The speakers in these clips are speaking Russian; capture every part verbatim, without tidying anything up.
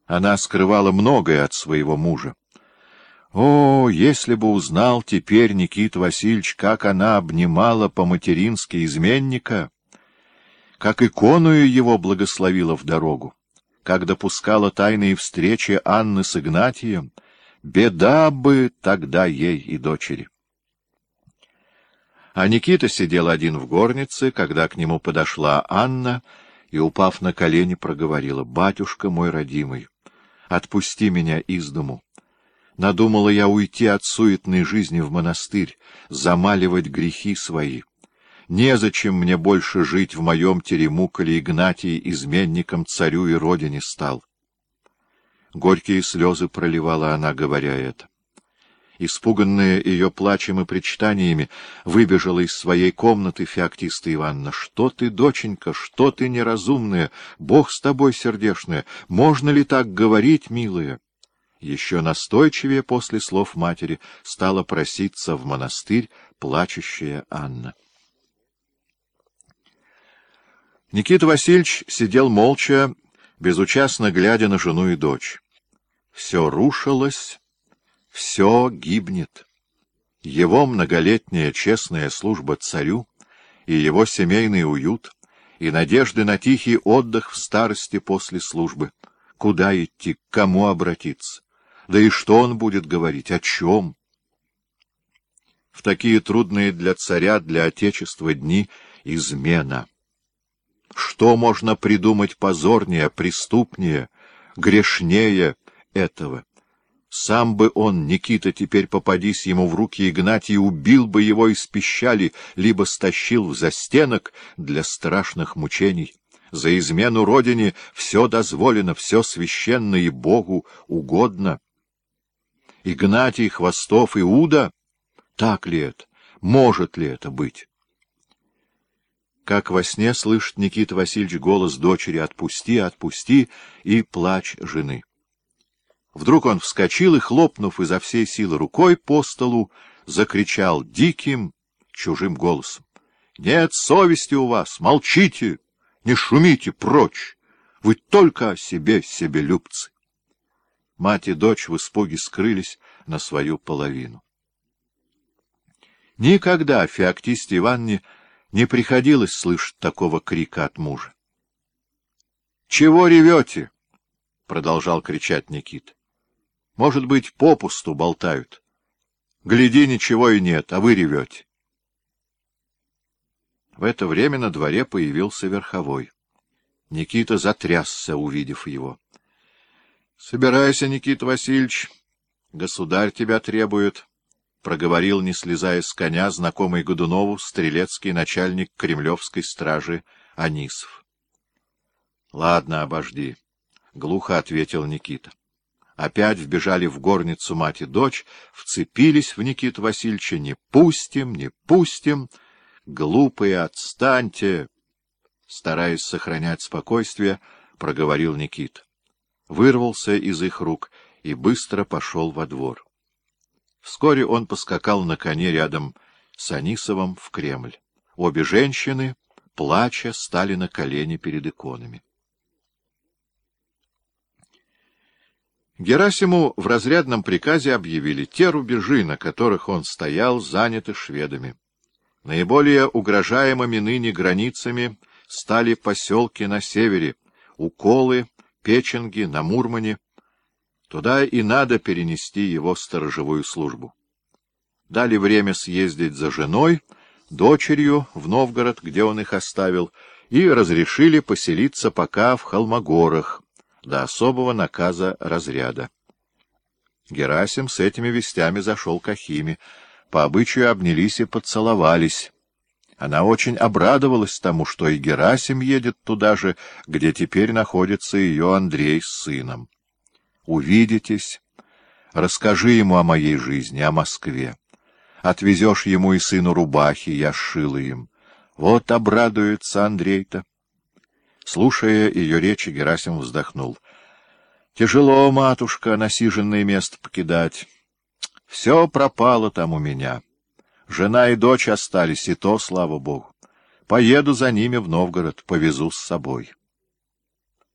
Она скрывала многое от своего мужа. О, если бы узнал теперь Никита Васильевич, как она обнимала по-матерински изменника, как иконую его благословила в дорогу, как допускала тайные встречи Анны с Игнатием, беда бы тогда ей и дочери. А Никита сидел один в горнице, когда к нему подошла Анна и, упав на колени, проговорила: «Батюшка мой родимый, отпусти меня из дому. Надумала я уйти от суетной жизни в монастырь, замаливать грехи свои. Незачем мне больше жить в моем терему, коли Игнатий изменником царю и родине стал». Горькие слезы проливала она, говоря это. Испуганная ее плачем и причитаниями, выбежала из своей комнаты Феоктиста Ивановна. — Что ты, доченька, что ты неразумная? Бог с тобой, сердешная! Можно ли так говорить, милая? Еще настойчивее после слов матери стала проситься в монастырь плачущая Анна. Никита Васильевич сидел молча, безучастно глядя на жену и дочь. Все рушилось, все гибнет. Его многолетняя честная служба царю и его семейный уют, и надежды на тихий отдых в старости после службы. Куда идти, к кому обратиться? Да и что он будет говорить, о чем? В такие трудные для царя, для отечества дни измена. Что можно придумать позорнее, преступнее, грешнее этого? Сам бы он, Никита, теперь попадись ему в руки Игнатий, убил бы его из пищали, либо стащил в застенок для страшных мучений. За измену родине все дозволено, все священно и Богу угодно. Игнатий, Хвостов, Иуда? Так ли это? Может ли это быть? Как во сне слышит Никита Васильевич голос дочери: «Отпусти, отпусти!» и плач жены. Вдруг он вскочил и, хлопнув изо всей силы рукой по столу, закричал диким, чужим голосом: «Нет совести у вас! Молчите! Не шумите прочь! Вы только о себе, себелюбцы!» Мать и дочь в испуге скрылись на свою половину. Никогда Феоктисте Ивановне не приходилось слышать такого крика от мужа. — Чего ревете? — продолжал кричать Никита. — Может быть, попусту болтают. Гляди, ничего и нет, а вы ревете. В это время на дворе появился верховой. Никита затрясся, увидев его. — Собирайся, Никита Васильевич, государь тебя требует, — проговорил, не слезая с коня, знакомый Годунову стрелецкий начальник кремлевской стражи Анисов. — Ладно, обожди, — глухо ответил Никита. Опять вбежали в горницу мать и дочь, вцепились в Никиту Васильевича. — Не пустим, не пустим! Глупые, отстаньте! Стараясь сохранять спокойствие, проговорил Никита. Вырвался из их рук и быстро пошел во двор. Вскоре он поскакал на коне рядом с Анисовым в Кремль. Обе женщины, плача, стали на колени перед иконами. Герасиму в разрядном приказе объявили: те рубежи, на которых он стоял, заняты шведами. Наиболее угрожаемыми ныне границами стали поселки на севере — Уколы, Печенги, на Мурмане. Туда и надо перенести его сторожевую службу. Дали время съездить за женой, дочерью в Новгород, где он их оставил, и разрешили поселиться пока в Холмогорах, до особого наказа разряда. Герасим с этими вестями зашел к Ахиме. По обычаю обнялись и поцеловались. Она очень обрадовалась тому, что и Герасим едет туда же, где теперь находится ее Андрей с сыном. Увидитесь, расскажи ему о моей жизни, о Москве. Отвезешь ему и сыну рубахи, я сшила им. Вот обрадуется Андрей-то. Слушая ее речи, Герасим вздохнул. Тяжело, матушка, насиженное место покидать. Все пропало там у меня. Жена и дочь остались, и то, слава богу. Поеду за ними в Новгород, повезу с собой.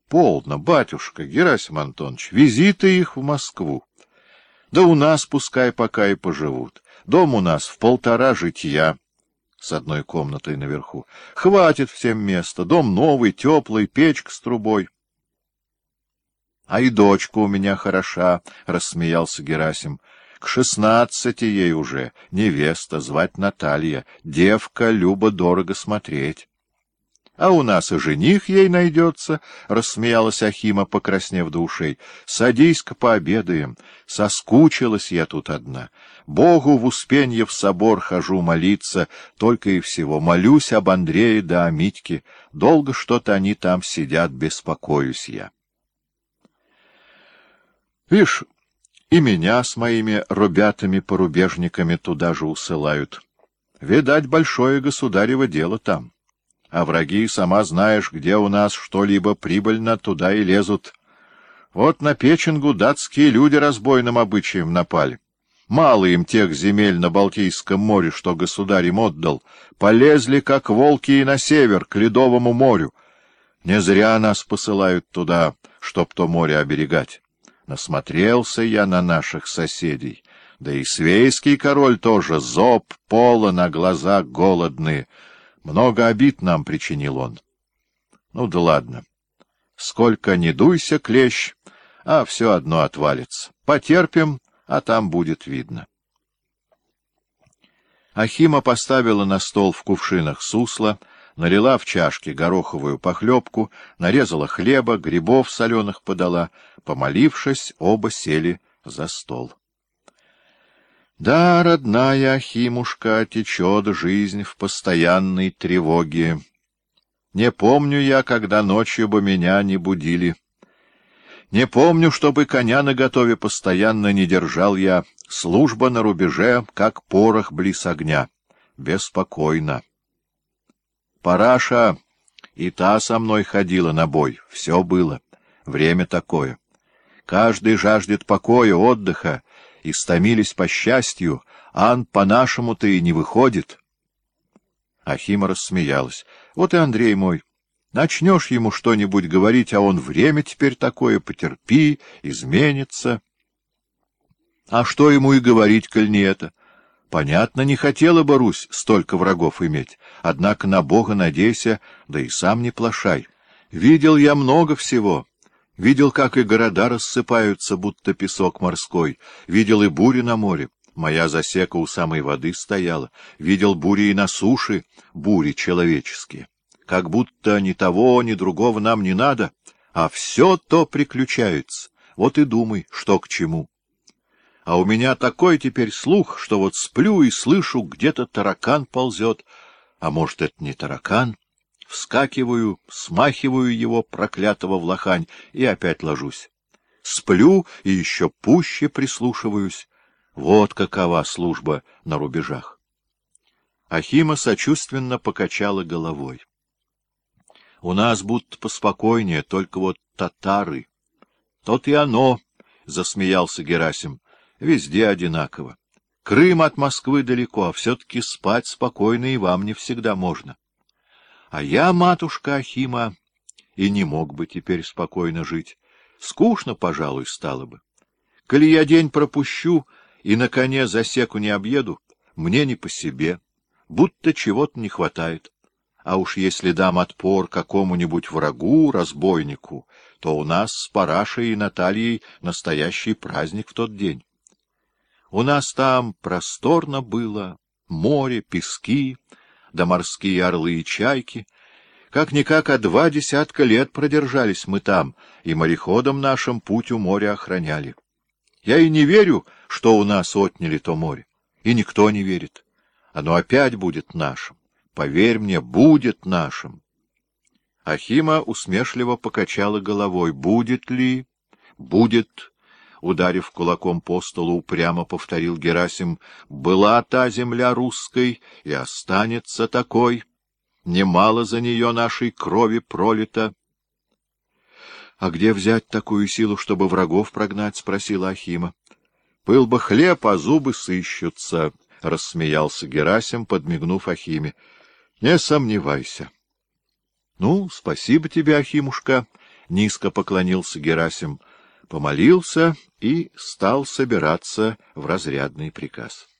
— Полно, батюшка, Герасим Антонович, визиты их в Москву. Да у нас пускай пока и поживут. Дом у нас в полтора житья с одной комнатой наверху. Хватит всем места. Дом новый, теплый, печка с трубой. — А и дочка у меня хороша, — рассмеялся Герасим. — К шестнадцати ей уже, невеста, звать Наталья, девка, любо-дорого смотреть. — А у нас и жених ей найдется, — рассмеялась Ахима, покраснев до ушей. — Садись-ка пообедаем. Соскучилась я тут одна. Богу в Успенье в собор хожу молиться, только и всего. Молюсь об Андрее да о Митьке. Долго что-то они там сидят, беспокоюсь я. Вишь, и меня с моими ребятами-порубежниками туда же усылают. Видать, большое государево дело там. А враги, сама знаешь, где у нас что-либо прибыльно, туда и лезут. Вот на Печенгу датские люди разбойным обычаем напали. Мало им тех земель на Балтийском море, что государь им отдал. Полезли, как волки, и на север, к Ледовому морю. Не зря нас посылают туда, чтоб то море оберегать. Насмотрелся я на наших соседей. Да и свейский король тоже, зоб, полон, а глаза голодные. Много обид нам причинил он. Ну да ладно. Сколько ни дуйся, клещ, а все одно отвалится. Потерпим, а там будет видно. Ахима поставила на стол в кувшинах сусла, налила в чашки гороховую похлебку, нарезала хлеба, грибов соленых подала. Помолившись, оба сели за стол. Да, родная Ахимушка, течет жизнь в постоянной тревоге. Не помню я, когда ночью бы меня не будили. Не помню, чтобы коня наготове постоянно не держал я. Служба на рубеже, как порох близ огня. Беспокойно. Параша и та со мной ходила на бой. Все было. Время такое. Каждый жаждет покоя, отдыха. Истомились по счастью, ан по-нашему-то и не выходит. Ахима рассмеялась. Вот и Андрей мой. Начнешь ему что-нибудь говорить, а он время теперь такое, потерпи, изменится. А что ему и говорить, коль не это? Понятно, не хотела бы Русь столько врагов иметь, однако на Бога надейся, да и сам не плашай. Видел я много всего. Видел, как и города рассыпаются, будто песок морской. Видел и бури на море. Моя засека у самой воды стояла. Видел бури и на суше, бури человеческие. Как будто ни того, ни другого нам не надо, а все то приключается. Вот и думай, что к чему. А у меня такой теперь слух, что вот сплю и слышу, где-то таракан ползет. А может, это не таракан? Вскакиваю, смахиваю его, проклятого в лохань, и опять ложусь. Сплю и еще пуще прислушиваюсь. Вот какова служба на рубежах. Ахима сочувственно покачала головой. У нас будто поспокойнее, только вот татары. Тот и оно, — засмеялся Герасим, — везде одинаково. Крым от Москвы далеко, а все-таки спать спокойно и вам не всегда можно. А я, матушка Ахима, и не мог бы теперь спокойно жить. Скучно, пожалуй, стало бы. Коли я день пропущу и на коне засеку не объеду, мне не по себе, будто чего-то не хватает. А уж если дам отпор какому-нибудь врагу, разбойнику, то у нас с Парашей и Натальей настоящий праздник в тот день. У нас там просторно было, море, пески, да морские орлы и чайки. Как-никак, а два десятка лет продержались мы там, и мореходам нашим путь у моря охраняли. Я и не верю, что у нас отняли то море, и никто не верит. Оно опять будет нашим. Поверь мне, будет нашим. Ахима усмешливо покачала головой. Будет ли? Будет. Ударив кулаком по столу, упрямо повторил Герасим. Была та земля русской и останется такой. Немало за нее нашей крови пролито. — А где взять такую силу, чтобы врагов прогнать? — спросила Ахима. — Был бы хлеб, а зубы сыщутся, — рассмеялся Герасим, подмигнув Ахиме. — Не сомневайся. — Ну, спасибо тебе, Ахимушка. — низко поклонился Герасим, помолился и стал собираться в разрядный приказ.